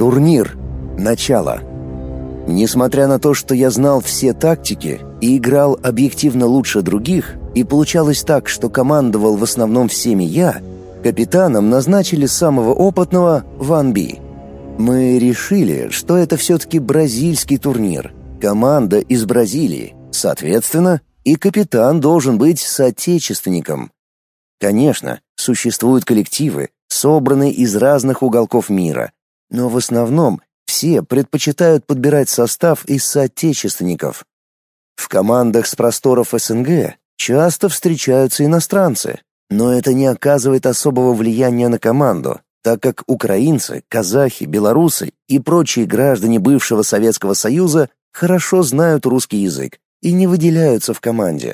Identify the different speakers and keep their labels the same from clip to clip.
Speaker 1: Турнир. Начало. Несмотря на то, что я знал все тактики и играл объективно лучше других, и получалось так, что командовал в основном всеми я, капитаном назначили самого опытного Ван Би. Мы решили, что это все-таки бразильский турнир, команда из Бразилии, соответственно, и капитан должен быть соотечественником. Конечно, существуют коллективы, собранные из разных уголков мира, но в основном все предпочитают подбирать состав из соотечественников. В командах с просторов СНГ часто встречаются иностранцы, но это не оказывает особого влияния на команду, так как украинцы, казахи, белорусы и прочие граждане бывшего Советского Союза хорошо знают русский язык и не выделяются в команде.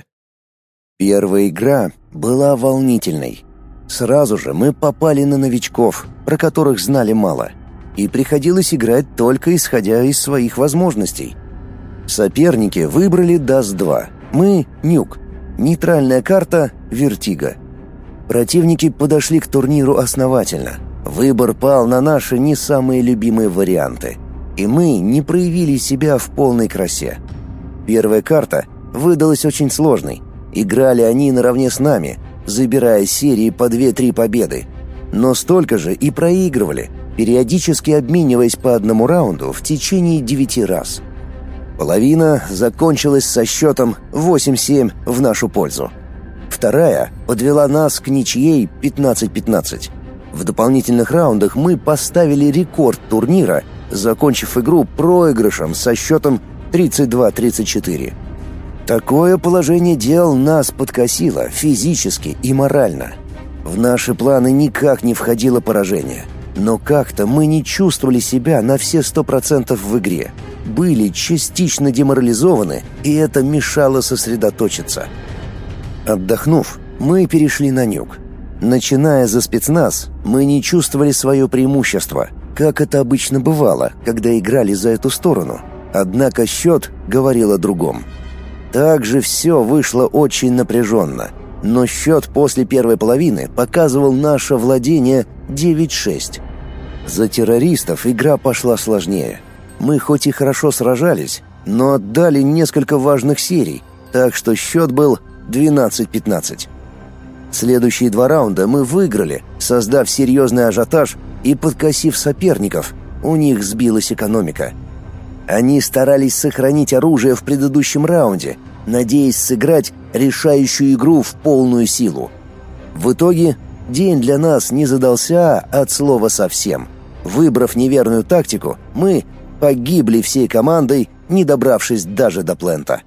Speaker 1: Первая игра была волнительной. Сразу же мы попали на новичков, про которых знали мало, и приходилось играть только исходя из своих возможностей. Соперники выбрали Даст-2, мы — Нюк, нейтральная карта — Вертиго. Противники подошли к турниру основательно. Выбор пал на наши не самые любимые варианты, и мы не проявили себя в полной красе. Первая карта выдалась очень сложной. Играли они наравне с нами, забирая серии по 2-3 победы. Но столько же и проигрывали, периодически обмениваясь по одному раунду в течение 9 раз. Половина закончилась со счетом 8-7 в нашу пользу. Вторая подвела нас к ничьей 15-15. В дополнительных раундах мы поставили рекорд турнира, закончив игру проигрышем со счетом 32-34. Такое положение дел нас подкосило физически и морально. В наши планы никак не входило поражение. Но как-то мы не чувствовали себя на все 100% в игре. Были частично деморализованы, и это мешало сосредоточиться. Отдохнув, мы перешли на Нюк. Начиная за спецназ, мы не чувствовали свое преимущество, как это обычно бывало, когда играли за эту сторону. Однако счет говорил о другом. Также все вышло очень напряженно, но счет после первой половины показывал наше владение 9-6. За террористов игра пошла сложнее. Мы хоть и хорошо сражались, но отдали несколько важных серий, так что счет был 12-15. Следующие 2 раунда мы выиграли, создав серьезный ажиотаж и подкосив соперников. У них сбилась экономика. Они старались сохранить оружие в предыдущем раунде, надеясь сыграть решающую игру в полную силу. В итоге день для нас не задался от слова совсем. Выбрав неверную тактику, мы погибли всей командой, не добравшись даже до плента.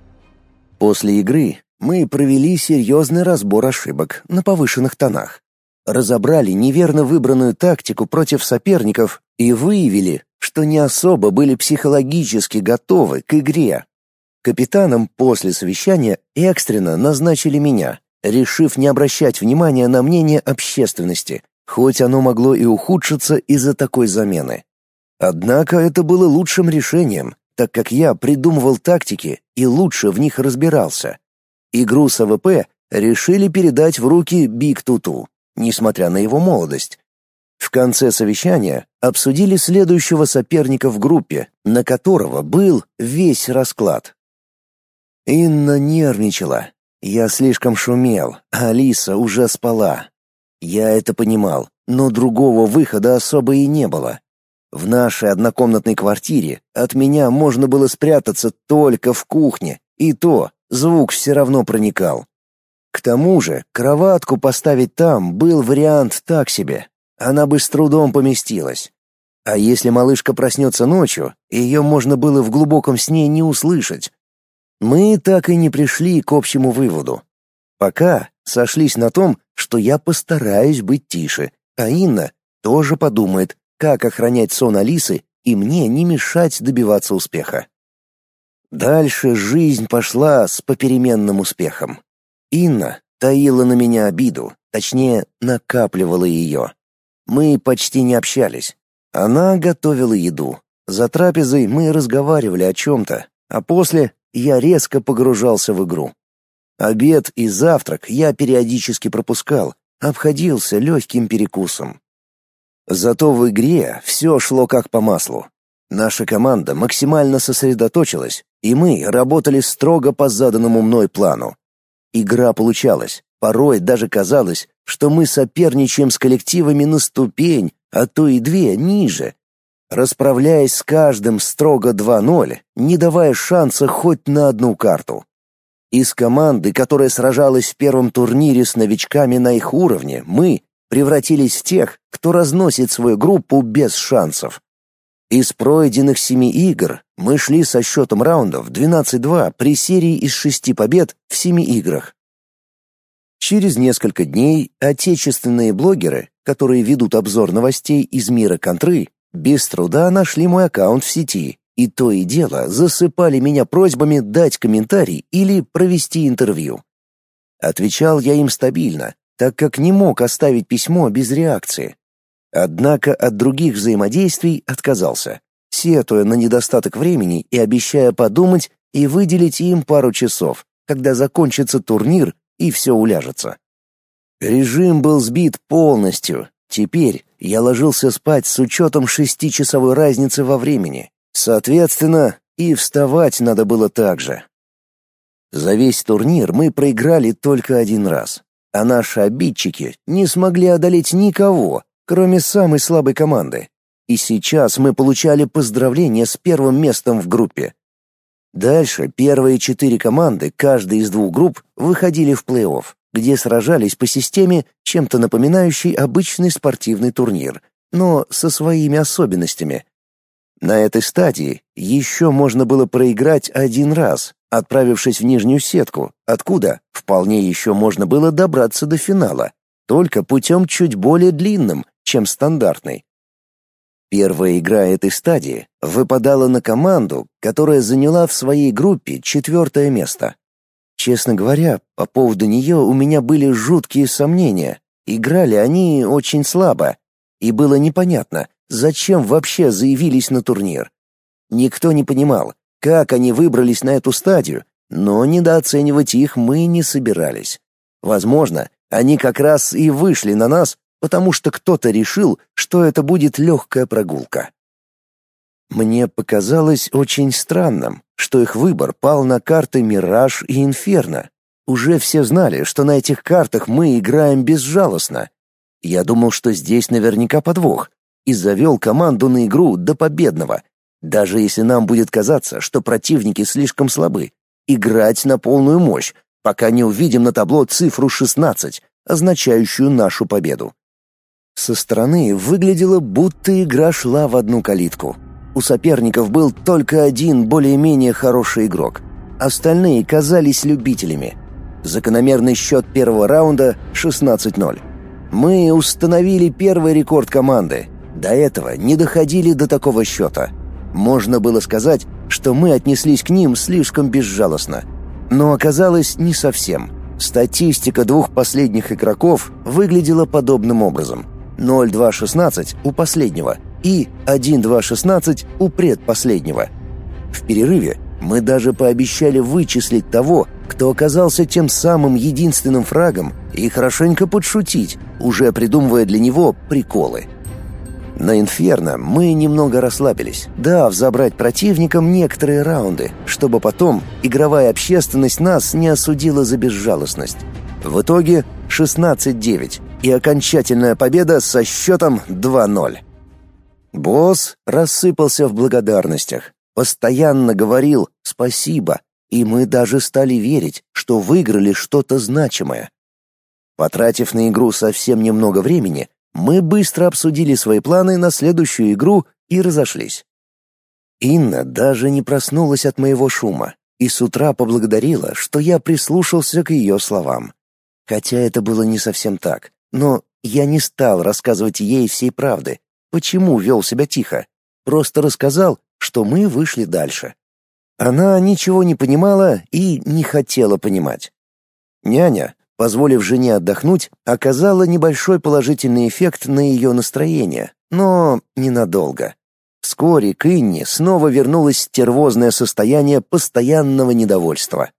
Speaker 1: После игры мы провели серьезный разбор ошибок на повышенных тонах. Разобрали неверно выбранную тактику против соперников и выявили, что не особо были психологически готовы к игре. Капитаном после совещания экстренно назначили меня, решив не обращать внимания на мнение общественности, хоть оно могло и ухудшиться из-за такой замены. Однако это было лучшим решением, так как я придумывал тактики и лучше в них разбирался. Игру с АВП решили передать в руки Биг Туту, несмотря на его молодость. В конце совещания обсудили следующего соперника в группе, на которого был весь расклад. Инна нервничала. Я слишком шумел, а Алиса уже спала. Я это понимал, но другого выхода особо и не было. В нашей однокомнатной квартире от меня можно было спрятаться только в кухне, и то звук все равно проникал. К тому же кроватку поставить там был вариант так себе. Она бы с трудом поместилась. А если малышка проснется ночью, ее можно было в глубоком сне не услышать. Мы так и не пришли к общему выводу. Пока сошлись на том, что я постараюсь быть тише, а Инна тоже подумает, как охранять сон Алисы и мне не мешать добиваться успеха. Дальше жизнь пошла с попеременным успехом. Инна таила на меня обиду, точнее, накапливала ее. Мы почти не общались. Она готовила еду. За трапезой мы разговаривали о чем-то, а после я резко погружался в игру. Обед и завтрак я периодически пропускал, обходился легким перекусом. Зато в игре все шло как по маслу. Наша команда максимально сосредоточилась, и мы работали строго по заданному мной плану. Игра получалась. Порой даже казалось, что мы соперничаем с коллективами на ступень, а то и две ниже, расправляясь с каждым строго 2-0, не давая шанса хоть на одну карту. Из команды, которая сражалась в первом турнире с новичками на их уровне, мы превратились в тех, кто разносит свою группу без шансов. Из пройденных 7 игр мы шли со счетом раундов 12-2 при серии из 6 побед в 7 играх. Через несколько дней отечественные блогеры, которые ведут обзор новостей из мира контры, без труда нашли мой аккаунт в сети, и то и дело засыпали меня просьбами дать комментарий или провести интервью. Отвечал я им стабильно, так как не мог оставить письмо без реакции. Однако от других взаимодействий отказался, сетуя на недостаток времени и обещая подумать и выделить им пару часов, когда закончится турнир и все уляжется. Режим был сбит полностью. Теперь я ложился спать с учетом 6-часовой разницы во времени. Соответственно, и вставать надо было так же. За весь турнир мы проиграли только один раз, а наши обидчики не смогли одолеть никого, кроме самой слабой команды. И сейчас мы получали поздравления с первым местом в группе. Дальше первые 4 команды каждой из 2 групп выходили в плей-офф, где сражались по системе, чем-то напоминающей обычный спортивный турнир, но со своими особенностями. На этой стадии еще можно было проиграть один раз, отправившись в нижнюю сетку, откуда вполне еще можно было добраться до финала, только путем чуть более длинным, чем стандартный. Первая игра этой стадии выпадала на команду, которая заняла в своей группе 4-е место. Честно говоря, по поводу нее у меня были жуткие сомнения. Играли они очень слабо, и было непонятно, зачем вообще заявились на турнир. Никто не понимал, как они выбрались на эту стадию, но недооценивать их мы не собирались. Возможно, они как раз и вышли на нас, потому что кто-то решил, что это будет легкая прогулка. Мне показалось очень странным, что их выбор пал на карты «Мираж» и «Инферно». Уже все знали, что на этих картах мы играем безжалостно. Я думал, что здесь наверняка подвох, и завел команду на игру до победного. Даже если нам будет казаться, что противники слишком слабы, играть на полную мощь, пока не увидим на табло цифру 16, означающую нашу победу. Со стороны выглядело, будто игра шла в одну калитку. У соперников был только один более-менее хороший игрок. Остальные казались любителями. Закономерный счет первого раунда — 16-0. Мы установили первый рекорд команды. До этого не доходили до такого счета. Можно было сказать, что мы отнеслись к ним слишком безжалостно. Но оказалось не совсем. Статистика 2 последних игроков выглядела подобным образом. 0-2-16 у последнего и 1-2-16 у предпоследнего. В перерыве мы даже пообещали вычислить того, кто оказался тем самым единственным фрагом, и хорошенько подшутить, уже придумывая для него приколы. На «Инферно» мы немного расслабились, дав забрать противникам некоторые раунды, чтобы потом игровая общественность нас не осудила за безжалостность. В итоге 16-9 и окончательная победа со счетом 2-0. Босс рассыпался в благодарностях, постоянно говорил «спасибо», и мы даже стали верить, что выиграли что-то значимое. Потратив на игру совсем немного времени, мы быстро обсудили свои планы на следующую игру и разошлись. Инна даже не проснулась от моего шума и с утра поблагодарила, что я прислушался к ее словам. Хотя это было не совсем так, но я не стал рассказывать ей всей правды, почему вел себя тихо, просто рассказал, что мы вышли дальше. Она ничего не понимала и не хотела понимать. Няня, позволив жене отдохнуть, оказала небольшой положительный эффект на ее настроение, но ненадолго. Вскоре к Инне снова вернулось стервозное состояние постоянного недовольства.